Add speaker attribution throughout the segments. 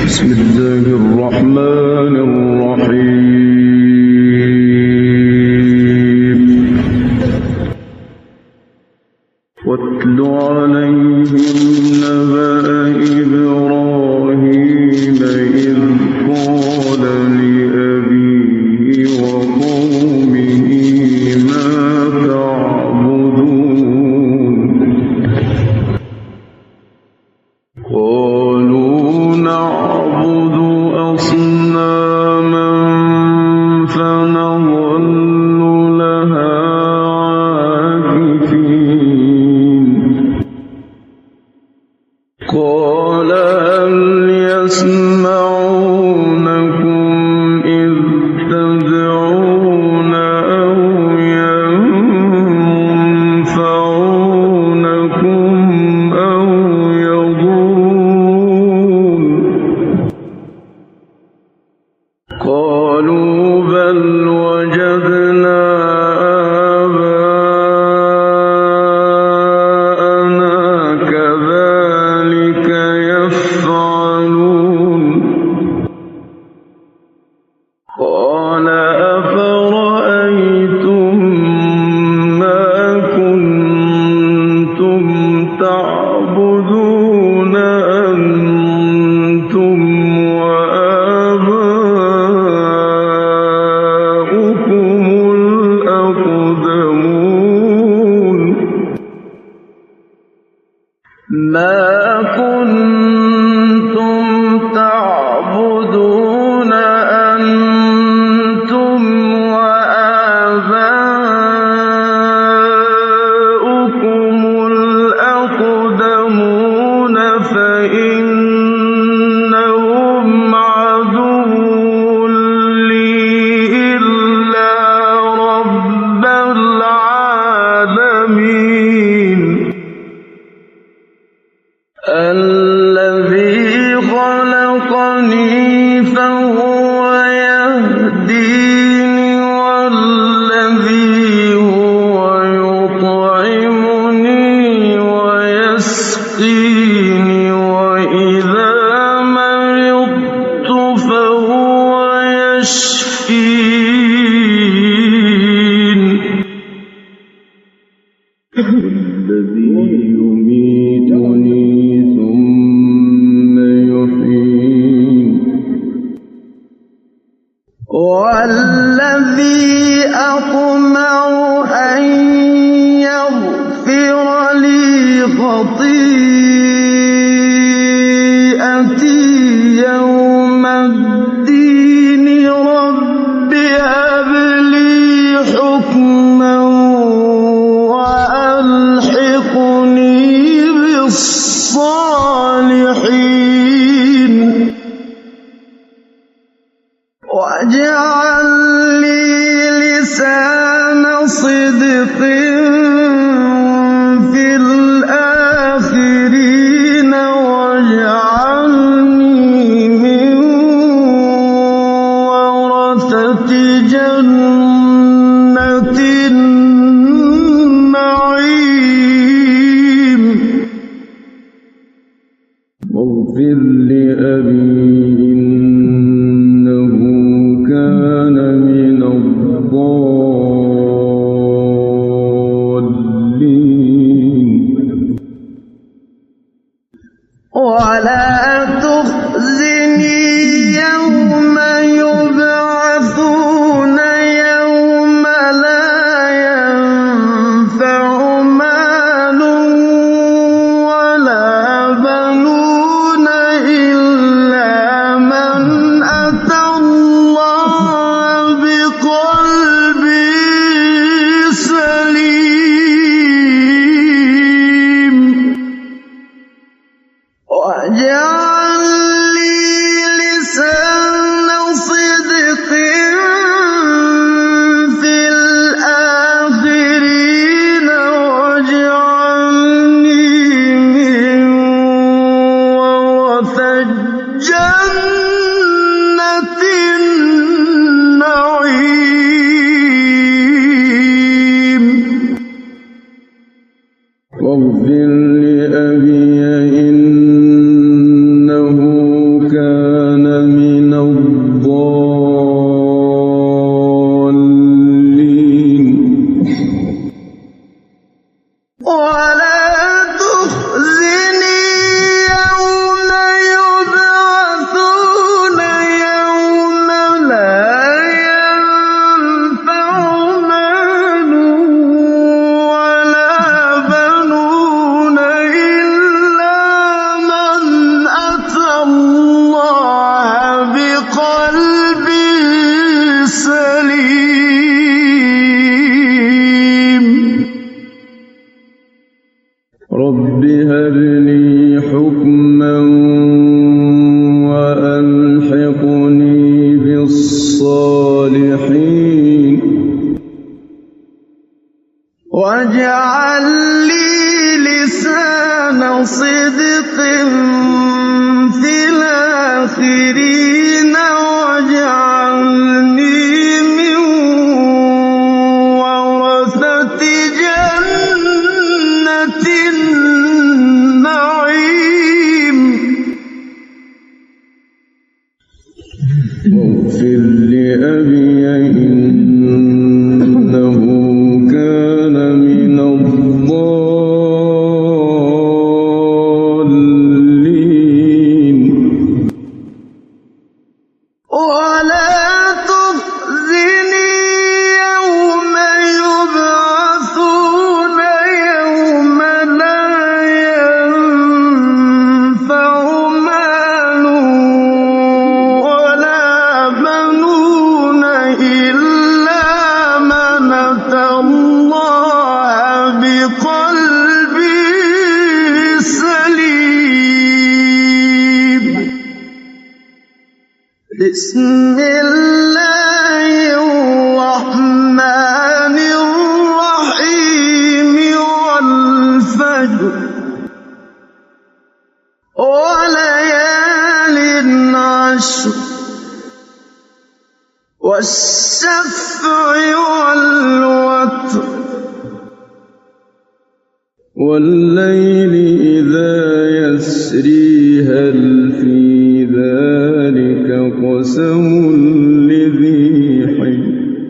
Speaker 1: بسم الله الرحمن الرحيم واتل عليهم نبأ إبراهيم إذ قال لأبيه وقومه ما تعبدون قالوا نعبد أصناما فنظل لها عاكفين قال هل يسمعونكم إذ تدعون أو ينفعونكم أو يضرون قالوا بل وجدنا آباءنا كذلك يفعلون قال أفرأيتم ما كنتم تعبدون أنتم وآباؤكم الأقدمون ما كنتم تعبدون أنتم وآباؤكم الأقدمون فإنهم عدو لي إلا رب العالمين الذي خلقني فهو يهديني والذي هو يطعمني ويسقيني وإذا مرضت فهو يشفين والذي يميتني ثم يحيين والذي أطمع أن يغفر لي خطيئتي يوم الدين رب هب لي حكما وألحقني بالصالحين واجعل لي لسان صدق في الآخرين واجعلني من ورثة جنة النعيم واغفر لي الآخرين واجعلني من ورثة جنة النعيم واغفر لأبي إنه كان من الضالين ولا تخزني يوم يبعثون يوم لا ينفع مال ولا بنون إلا من أتى الله بقلب سليم بسم الله الرحمن الرحيم والفجر وليال عشر والشفع والوتر والليل إذا يسري هل في ذلك قسم لذي حجر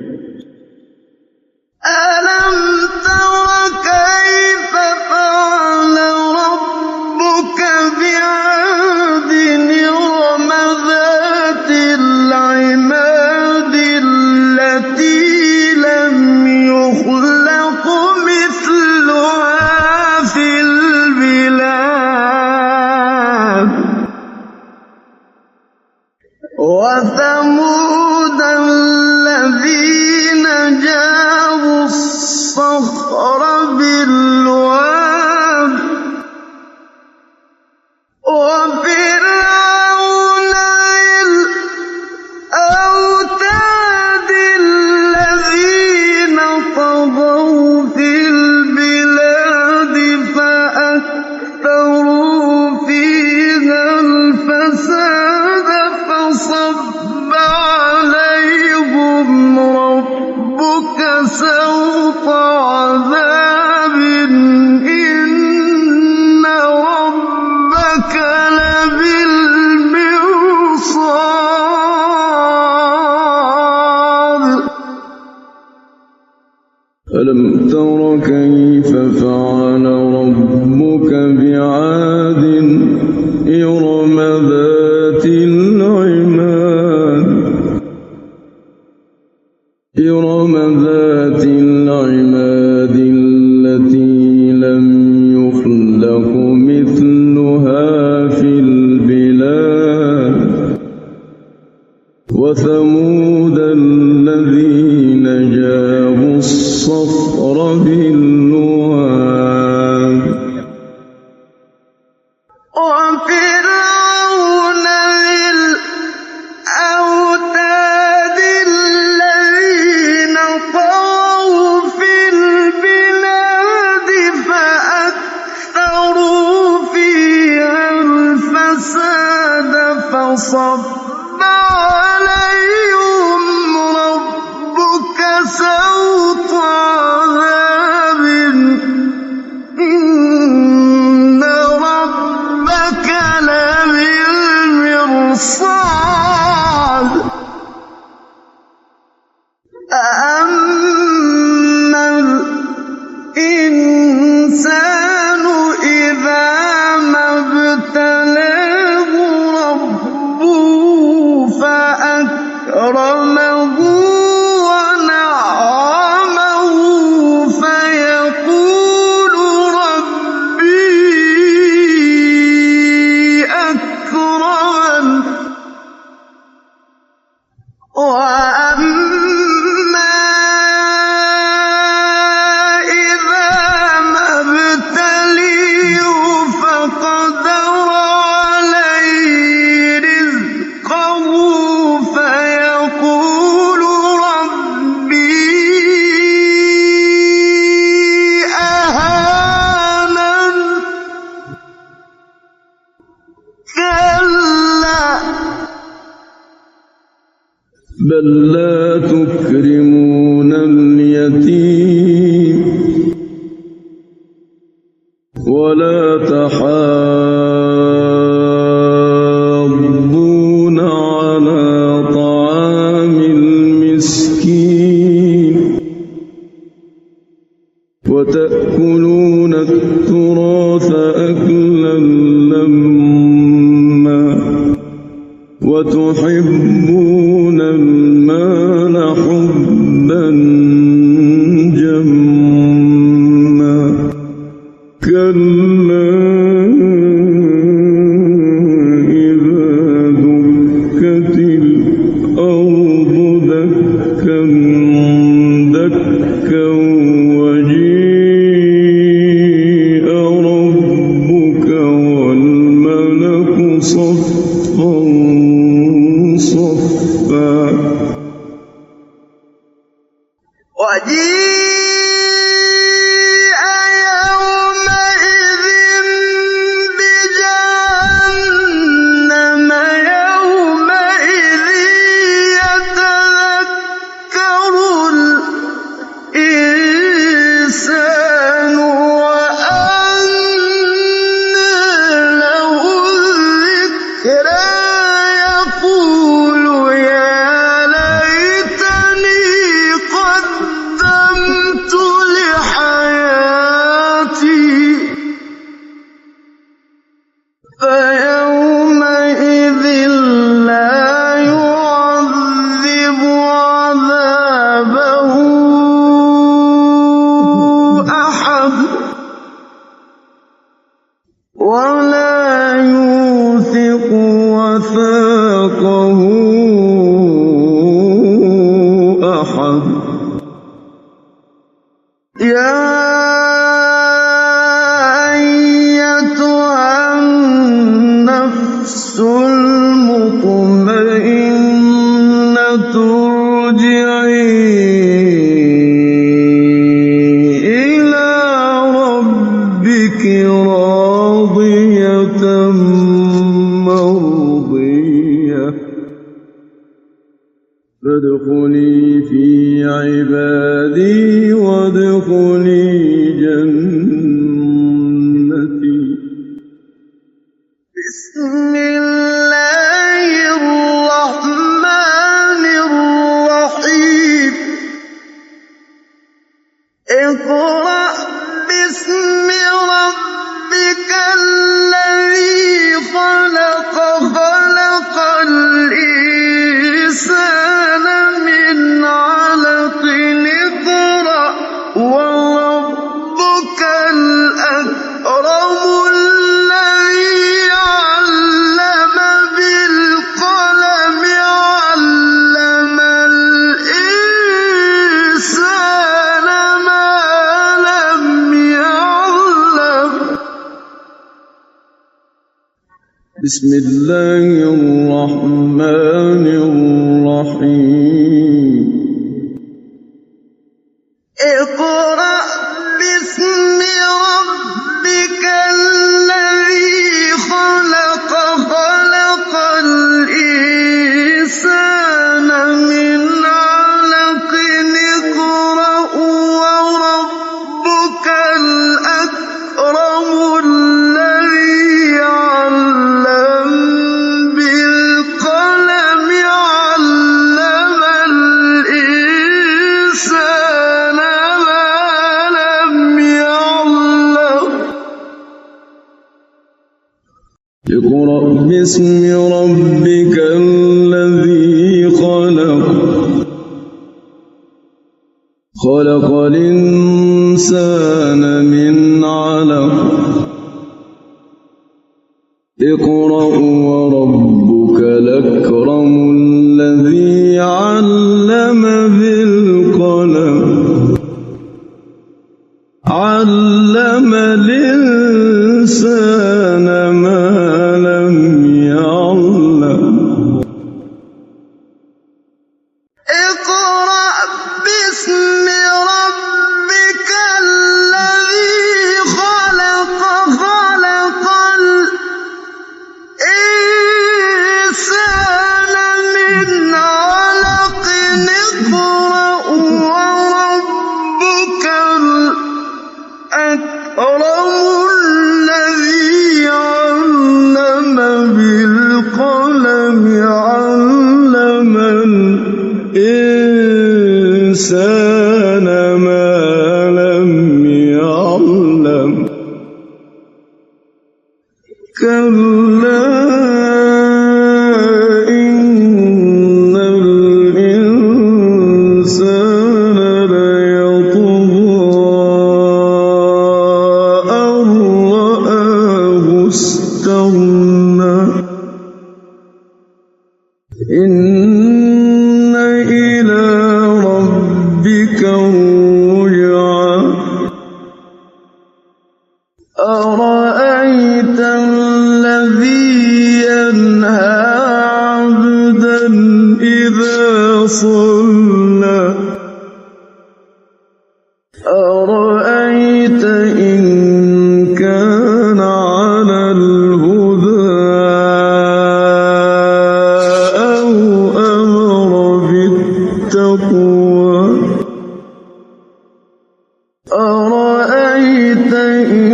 Speaker 1: ألم تر كيف فعل ربك بعاد إرم ذات العماد التي لم يخلق مثلها في البلاد وثمود الذين جابوا الصخر بالواد وفرعون الأوتاد الذين طغوا في البلاد فأكثروا فيها الفساد فصب عليهم ربك سوط عذاب إن ربك لبالمرصاد ألم تر كيف فعل ربك بعاد إرم ذات العماد التي لم يخلق مثلها في البلاد وثمود الذين جابوا الصخر بالواد وفرعون الأوتاد الذين طغوا في البلاد فأكثروا فيها الفساد فصب عليهم ربك سوط عذاب إن ربك لبالمرصاد أما الإنسان إذا ما ابتلاه ربه فأكرمه ونعمه فيقول ربي أكرمن وأما إذا ما ابتليه فقدر عليه رزقه فيقول ربي أهانن كلا
Speaker 2: بل لا تكرمون اليتيم ولا تحاضون على طعام المسكين وتأكلون التراث أكلا لما وتحبون المال حبا جما كلا إذا دكت الأرض دكا دكا وجيء ربك والملك صفا صفا
Speaker 1: وجيء يومئذ بجهنم يومئذ يتذكر الإنسان وأنى له الذكرى يقول يا ليتني قدمت لحياتي فيومئذ لا يعذب عذابه أحد ولا يوثق وثاقه أحد يا أيتها النفس المطمئنة ارجعي إلى ربك راضية مرضية فادخلي في عبادي وادخلي جنتي بسم الله الرحمن الرحيم اقرأ باسم ربك الذي خلق خلق الإنسان من علق اقرأ وربك الأكرم الذي علم بالقلم علم الإنسان ما لم يعلم
Speaker 2: بسم الله الرحمن الرحيم
Speaker 1: اقرأ باسم ربك الذي خلق خلق الإنسان من علق اقرأ وربك الأكرم الذي علم بالقلم علم الإنسان ما لم يعلم
Speaker 2: اقرأ باسم ربك الذي خلق خلق الإنسان من علق اقرأ وربك الأكرم الذي علم بالقلم علم الإنسان ما لم يعلم إن إلى ربك الرجعى أرأيت الذي ينهى عبدا إذا صلى أرأيت إن كان على الهدى أو أمر بالتقوى أرأيت إن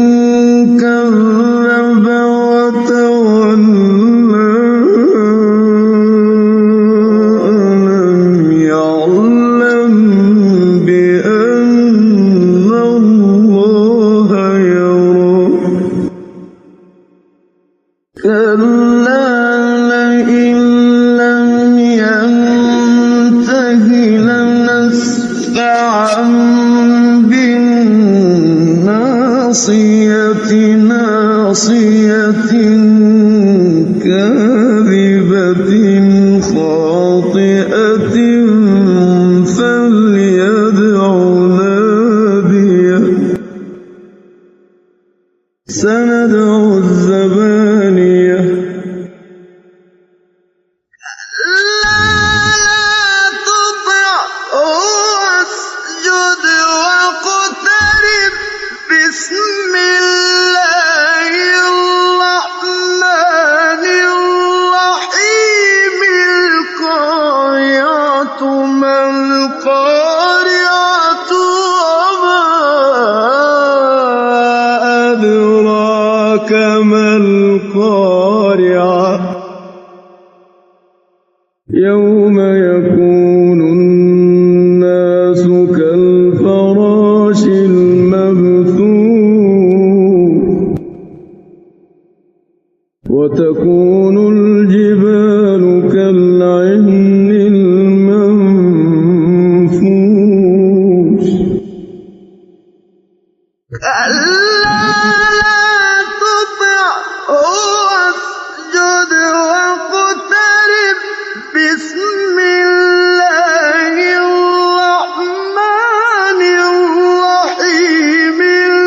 Speaker 2: كذب وتولى ألم يعلم بأن الله يرى كلا لئن لم ينته لنسفعا بالناصية ناصية كاذبة خاطئة فليدع ناديه سندع الزبانية لا تطعه واسجد واقترب بسم الله الرحمن الرحيم القارعة ما القارعة وما أدراك ما القارعة يوم يكون الناس كالفراش المبثوث وتكون الجبال كالعهن المنفوش كلا لا تطعه واسجد واقترب بسم الله الرحمن الرحيم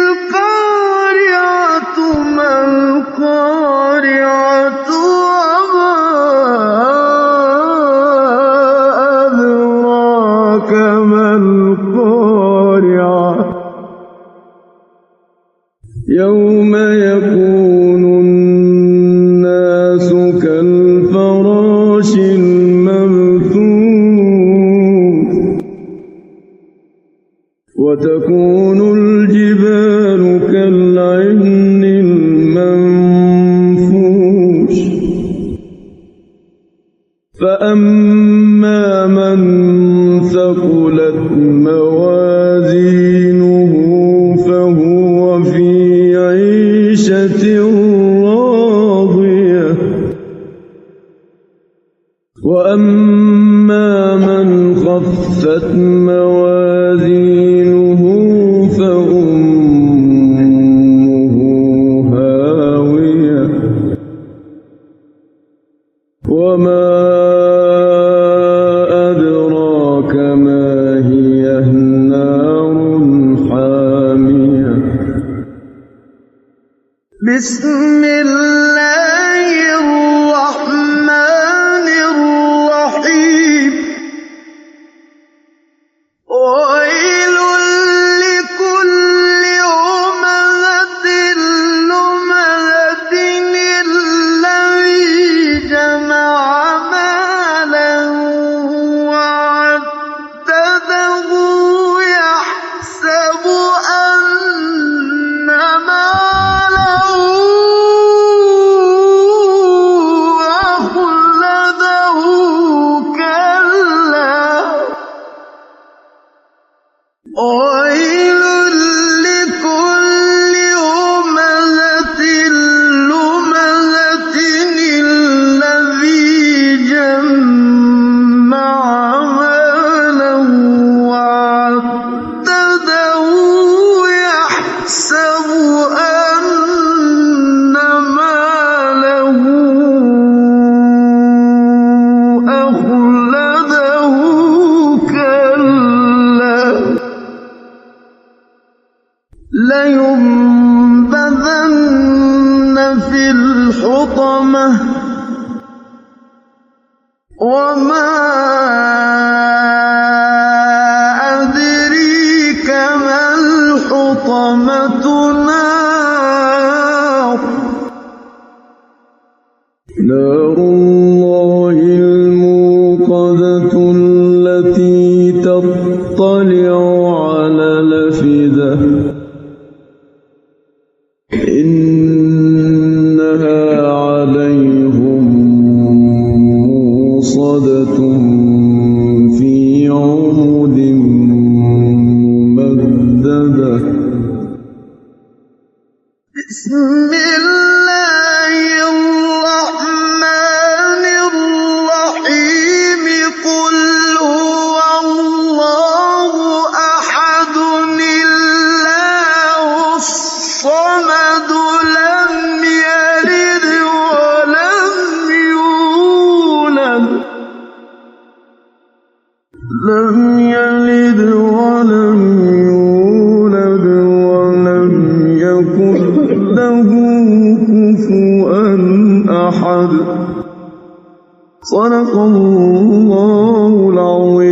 Speaker 2: القارعة ما القارعة وما أدراك ما القارعة يوم يكون الناس كالفراش المبثوث وتكون الجبال كالعهن المنفوش فأما من ثقلت موازينه فهو في عيشة راضية وأما من خفت موازينه فأمه هاوية وما أدراك ما هي نار حامية بسم الله الرحمن الرحيم ويل لكل همزة لمزة الذي جمع مالا وعدده يحسب أن ماله وما أدريك ما الحطمة
Speaker 1: نار الله الموقدة التي تطلع على الأفئدة إنها عليهم موصدة في عمد ممددة
Speaker 2: بسم الله الرحمن الرحيم قل هو الله أحد الله الصمد لم يلد ولم يولد ولم يكن له كفوا أحد صدق الله العظيم